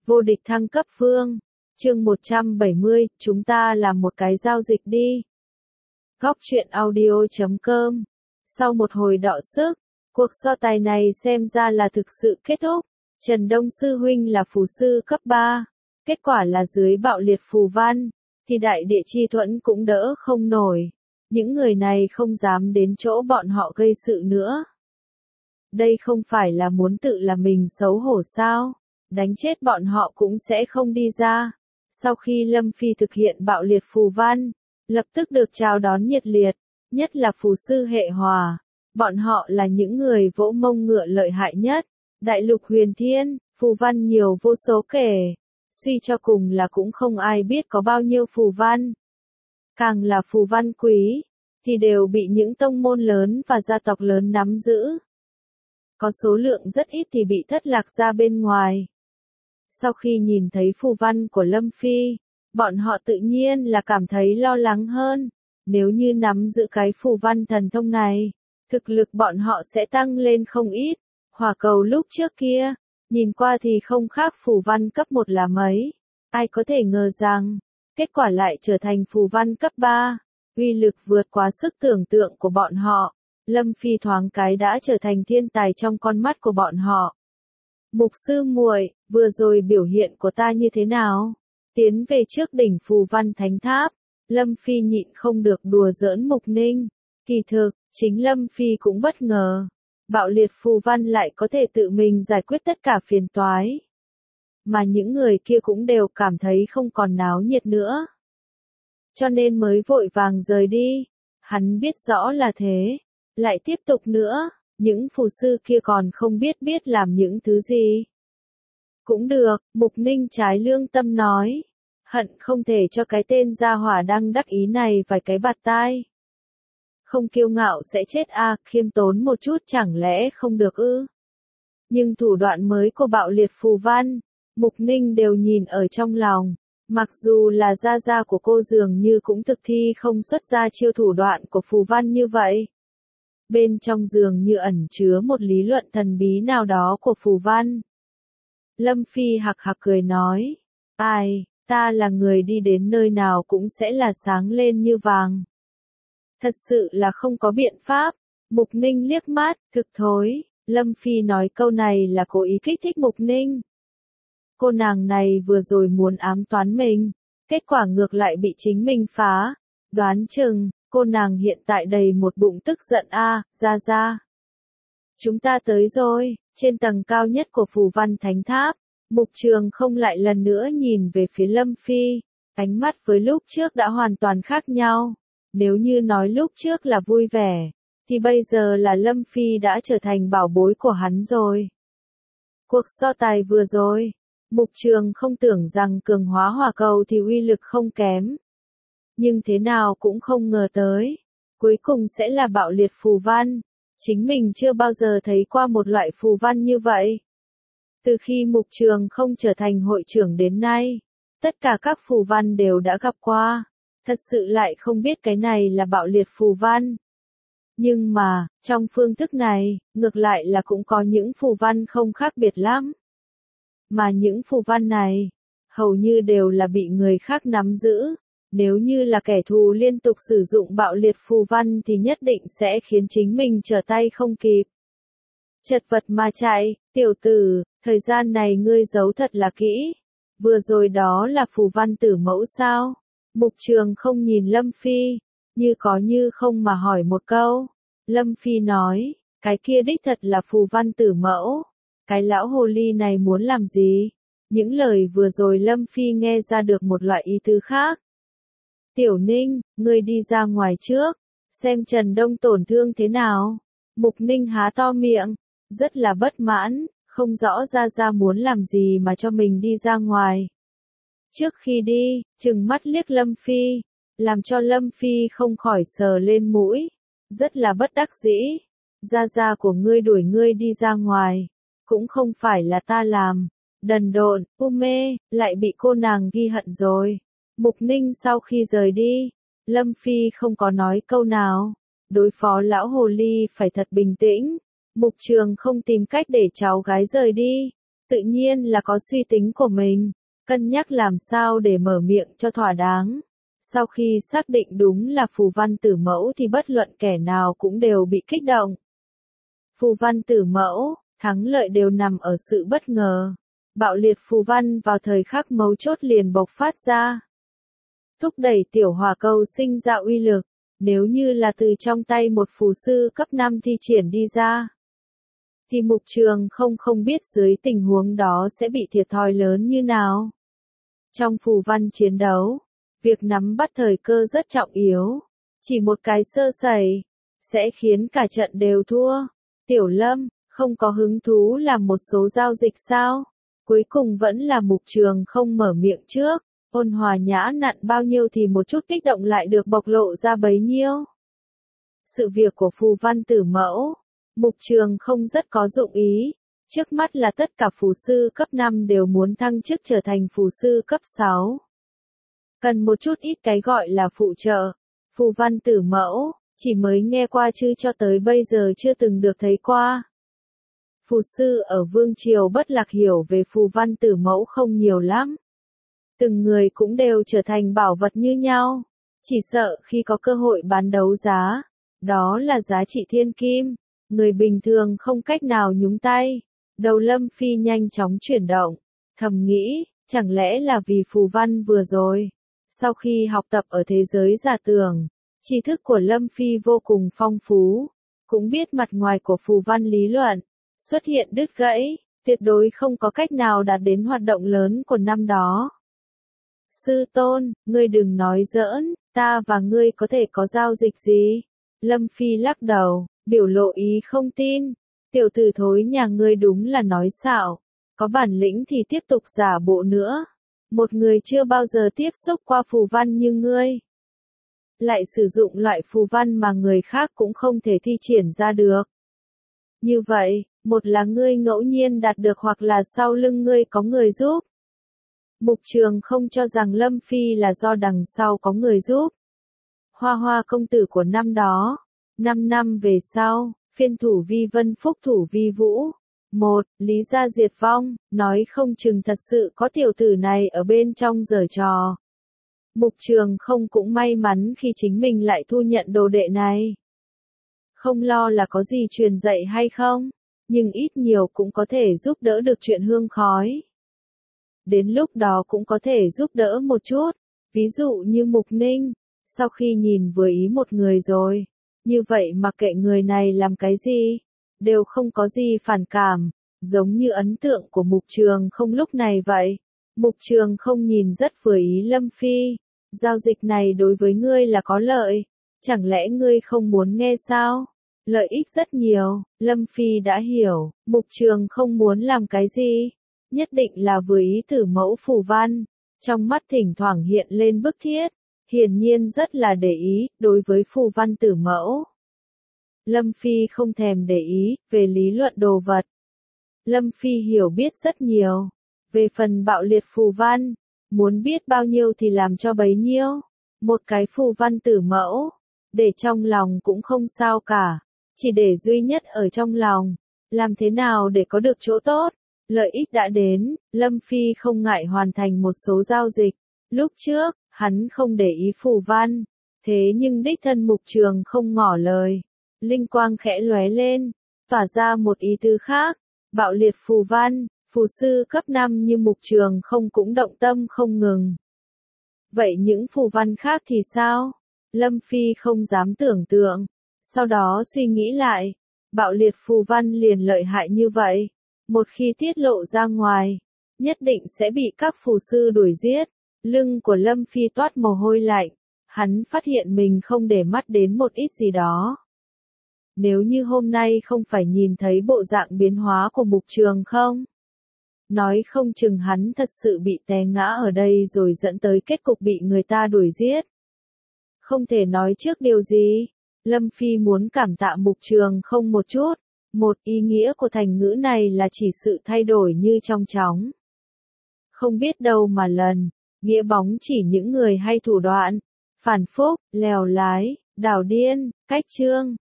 Vô địch thăng cấp vương. Chương 170, chúng ta làm một cái giao dịch đi. Góc truyện audio.com. Sau một hồi đọ sức, cuộc so tài này xem ra là thực sự kết thúc. Trần Đông Sư Huynh là phù sư cấp 3. Kết quả là dưới bạo liệt phù văn, thì đại địa chi thuẫn cũng đỡ không nổi. Những người này không dám đến chỗ bọn họ gây sự nữa. Đây không phải là muốn tự làm mình xấu hổ sao? Đánh chết bọn họ cũng sẽ không đi ra. Sau khi Lâm Phi thực hiện bạo liệt phù văn, lập tức được chào đón nhiệt liệt, nhất là phù sư hệ hòa. Bọn họ là những người vỗ mông ngựa lợi hại nhất. Đại lục huyền thiên, phù văn nhiều vô số kể. Suy cho cùng là cũng không ai biết có bao nhiêu phù văn. Càng là phù văn quý, thì đều bị những tông môn lớn và gia tộc lớn nắm giữ. Có số lượng rất ít thì bị thất lạc ra bên ngoài. Sau khi nhìn thấy phù văn của Lâm Phi, bọn họ tự nhiên là cảm thấy lo lắng hơn. Nếu như nắm giữ cái phù văn thần thông này, thực lực bọn họ sẽ tăng lên không ít. Hỏa cầu lúc trước kia, nhìn qua thì không khác phù văn cấp 1 là mấy. Ai có thể ngờ rằng, kết quả lại trở thành phù văn cấp 3. Uy lực vượt quá sức tưởng tượng của bọn họ. Lâm Phi thoáng cái đã trở thành thiên tài trong con mắt của bọn họ. Mục sư muội, vừa rồi biểu hiện của ta như thế nào? Tiến về trước đỉnh phù văn thánh tháp, Lâm Phi nhịn không được đùa giỡn Mục Ninh. Kỳ thực, chính Lâm Phi cũng bất ngờ. Bạo liệt phù văn lại có thể tự mình giải quyết tất cả phiền toái. Mà những người kia cũng đều cảm thấy không còn náo nhiệt nữa. Cho nên mới vội vàng rời đi. Hắn biết rõ là thế. Lại tiếp tục nữa, những phù sư kia còn không biết làm những thứ gì. Cũng được, Mục Ninh trái lương tâm nói. Hận không thể cho cái tên gia hỏa đang đắc ý này vài cái bạt tai. Không kiêu ngạo sẽ chết à, khiêm tốn một chút chẳng lẽ không được ư? Nhưng thủ đoạn mới của bạo liệt phù văn, Mục Ninh đều nhìn ở trong lòng. Mặc dù là gia của cô dường như cũng thực thi không xuất ra chiêu thủ đoạn của phù văn như vậy. Bên trong dường như ẩn chứa một lý luận thần bí nào đó của phù văn. Lâm Phi hạc hạc cười nói, ai, ta là người đi đến nơi nào cũng sẽ là sáng lên như vàng. Thật sự là không có biện pháp. Mục Ninh liếc mắt, thực thối. Lâm Phi nói câu này là cố ý kích thích Mục Ninh. Cô nàng này vừa rồi muốn ám toán mình, kết quả ngược lại bị chính mình phá. Đoán chừng, cô nàng hiện tại đầy một bụng tức giận a, ra. Chúng ta tới rồi, trên tầng cao nhất của phù văn thánh tháp, Mục Trường không lại lần nữa nhìn về phía Lâm Phi, ánh mắt với lúc trước đã hoàn toàn khác nhau. Nếu như nói lúc trước là vui vẻ, thì bây giờ là Lâm Phi đã trở thành bảo bối của hắn rồi. Cuộc so tài vừa rồi, Mục Trường không tưởng rằng cường hóa hỏa cầu thì uy lực không kém. Nhưng thế nào cũng không ngờ tới, cuối cùng sẽ là bạo liệt phù văn. Chính mình chưa bao giờ thấy qua một loại phù văn như vậy. Từ khi Mục Trường không trở thành hội trưởng đến nay, tất cả các phù văn đều đã gặp qua. Thật sự lại không biết cái này là bạo liệt phù văn. Nhưng mà, trong phương thức này, ngược lại là cũng có những phù văn không khác biệt lắm. Mà những phù văn này, hầu như đều là bị người khác nắm giữ. Nếu như là kẻ thù liên tục sử dụng bạo liệt phù văn thì nhất định sẽ khiến chính mình trở tay không kịp. Chật vật mà chạy, tiểu tử, thời gian này ngươi giấu thật là kỹ. Vừa rồi đó là phù văn tử mẫu sao? Mục Trường không nhìn Lâm Phi, như có như không mà hỏi một câu. Lâm Phi nói, cái kia đích thật là phù văn tử mẫu. Cái lão hồ ly này muốn làm gì? Những lời vừa rồi Lâm Phi nghe ra được một loại ý tứ khác. Tiểu Ninh, ngươi đi ra ngoài trước, xem Trần Đông tổn thương thế nào. Mục Ninh há to miệng, rất là bất mãn, không rõ ra muốn làm gì mà cho mình đi ra ngoài. Trước khi đi, trừng mắt liếc Lâm Phi, làm cho Lâm Phi không khỏi sờ lên mũi, rất là bất đắc dĩ. Gia của ngươi đuổi ngươi đi ra ngoài, cũng không phải là ta làm. Đần độn, mê, lại bị cô nàng ghi hận rồi. Mục Ninh sau khi rời đi, Lâm Phi không có nói câu nào. Đối phó lão hồ ly phải thật bình tĩnh. Mục Trường không tìm cách để cháu gái rời đi. Tự nhiên là có suy tính của mình, cân nhắc làm sao để mở miệng cho thỏa đáng. Sau khi xác định đúng là phù văn tử mẫu thì bất luận kẻ nào cũng đều bị kích động. Phù văn tử mẫu, thắng lợi đều nằm ở sự bất ngờ. Bạo liệt phù văn vào thời khắc mấu chốt liền bộc phát ra. Thúc đẩy tiểu hỏa cầu sinh ra uy lực, nếu như là từ trong tay một phù sư cấp 5 thi triển đi ra, thì Mục Trường không biết dưới tình huống đó sẽ bị thiệt thòi lớn như nào. Trong phù văn chiến đấu, việc nắm bắt thời cơ rất trọng yếu, chỉ một cái sơ sẩy, sẽ khiến cả trận đều thua. Tiểu Lâm, không có hứng thú làm một số giao dịch sao? Cuối cùng vẫn là Mục Trường không mở miệng trước, ôn hòa nhã nặn bao nhiêu thì một chút kích động lại được bộc lộ ra bấy nhiêu. Sự việc của phù văn tử mẫu, Mục Trường không rất có dụng ý, trước mắt là tất cả phù sư cấp 5 đều muốn thăng chức trở thành phù sư cấp 6. Cần một chút ít cái gọi là phụ trợ, phù văn tử mẫu, chỉ mới nghe qua chứ cho tới bây giờ chưa từng được thấy qua. Phù sư ở Vương Triều Bất Lạc hiểu về phù văn tử mẫu không nhiều lắm. Từng người cũng đều trở thành bảo vật như nhau, chỉ sợ khi có cơ hội bán đấu giá, đó là giá trị thiên kim, người bình thường không cách nào nhúng tay. Đầu Lâm Phi nhanh chóng chuyển động, thầm nghĩ, chẳng lẽ là vì phù văn vừa rồi. Sau khi học tập ở thế giới giả tưởng, tri thức của Lâm Phi vô cùng phong phú, cũng biết mặt ngoài của phù văn lý luận, xuất hiện đứt gãy, tuyệt đối không có cách nào đạt đến hoạt động lớn của năm đó. Sư tôn, ngươi đừng nói giỡn, ta và ngươi có thể có giao dịch gì? Lâm Phi lắc đầu, biểu lộ ý không tin. Tiểu tử thối nhà ngươi đúng là nói xạo, có bản lĩnh thì tiếp tục giả bộ nữa. Một người chưa bao giờ tiếp xúc qua phù văn như ngươi, lại sử dụng loại phù văn mà người khác cũng không thể thi triển ra được. Như vậy, một là ngươi ngẫu nhiên đạt được hoặc là sau lưng ngươi có người giúp. Mục Trường không cho rằng Lâm Phi là do đằng sau có người giúp. Hoa Hoa công tử của năm đó, 5 năm về sau, phiên thủ vi vân phúc thủ vi vũ. Một, lý gia diệt vong, nói không chừng thật sự có tiểu tử này ở bên trong giở trò. Mục Trường không cũng may mắn khi chính mình lại thu nhận đồ đệ này. Không lo là có gì truyền dạy hay không, nhưng ít nhiều cũng có thể giúp đỡ được chuyện hương khói. Đến lúc đó cũng có thể giúp đỡ một chút, ví dụ như Mục Ninh, sau khi nhìn vừa ý một người rồi, như vậy mà kệ người này làm cái gì, đều không có gì phản cảm, giống như ấn tượng của Mục Trường không lúc này vậy. Mục Trường không nhìn rất vừa ý Lâm Phi, giao dịch này đối với ngươi là có lợi, chẳng lẽ ngươi không muốn nghe sao? Lợi ích rất nhiều, Lâm Phi đã hiểu, Mục Trường không muốn làm cái gì, nhất định là vừa ý tử mẫu phù văn, trong mắt thỉnh thoảng hiện lên bức thiết, hiển nhiên rất là để ý, đối với phù văn tử mẫu. Lâm Phi không thèm để ý, về lý luận đồ vật. Lâm Phi hiểu biết rất nhiều, về phần bạo liệt phù văn, muốn biết bao nhiêu thì làm cho bấy nhiêu, một cái phù văn tử mẫu, để trong lòng cũng không sao cả, chỉ để duy nhất ở trong lòng, làm thế nào để có được chỗ tốt, lợi ích đã đến, Lâm Phi không ngại hoàn thành một số giao dịch, lúc trước, hắn không để ý phù văn, thế nhưng đích thân Mục Trường không ngỏ lời, linh quang khẽ lóe lên, tỏa ra một ý tứ khác, bạo liệt phù văn, phù sư cấp 5 như Mục Trường không cũng động tâm không ngừng. Vậy những phù văn khác thì sao? Lâm Phi không dám tưởng tượng, sau đó suy nghĩ lại, bạo liệt phù văn liền lợi hại như vậy, một khi tiết lộ ra ngoài, nhất định sẽ bị các phù sư đuổi giết. Lưng của Lâm Phi toát mồ hôi lạnh, hắn phát hiện mình không để mắt đến một ít gì đó. Nếu như hôm nay không phải nhìn thấy bộ dạng biến hóa của Mục Trường không? Nói không chừng hắn thật sự bị té ngã ở đây rồi dẫn tới kết cục bị người ta đuổi giết. Không thể nói trước điều gì. Lâm Phi muốn cảm tạ Mục Trường không một chút. Một ý nghĩa của thành ngữ này là chỉ sự thay đổi như trong chóng. Không biết đâu mà lần, nghĩa bóng chỉ những người hay thủ đoạn, phản phúc, lèo lái, đảo điên, cách chương.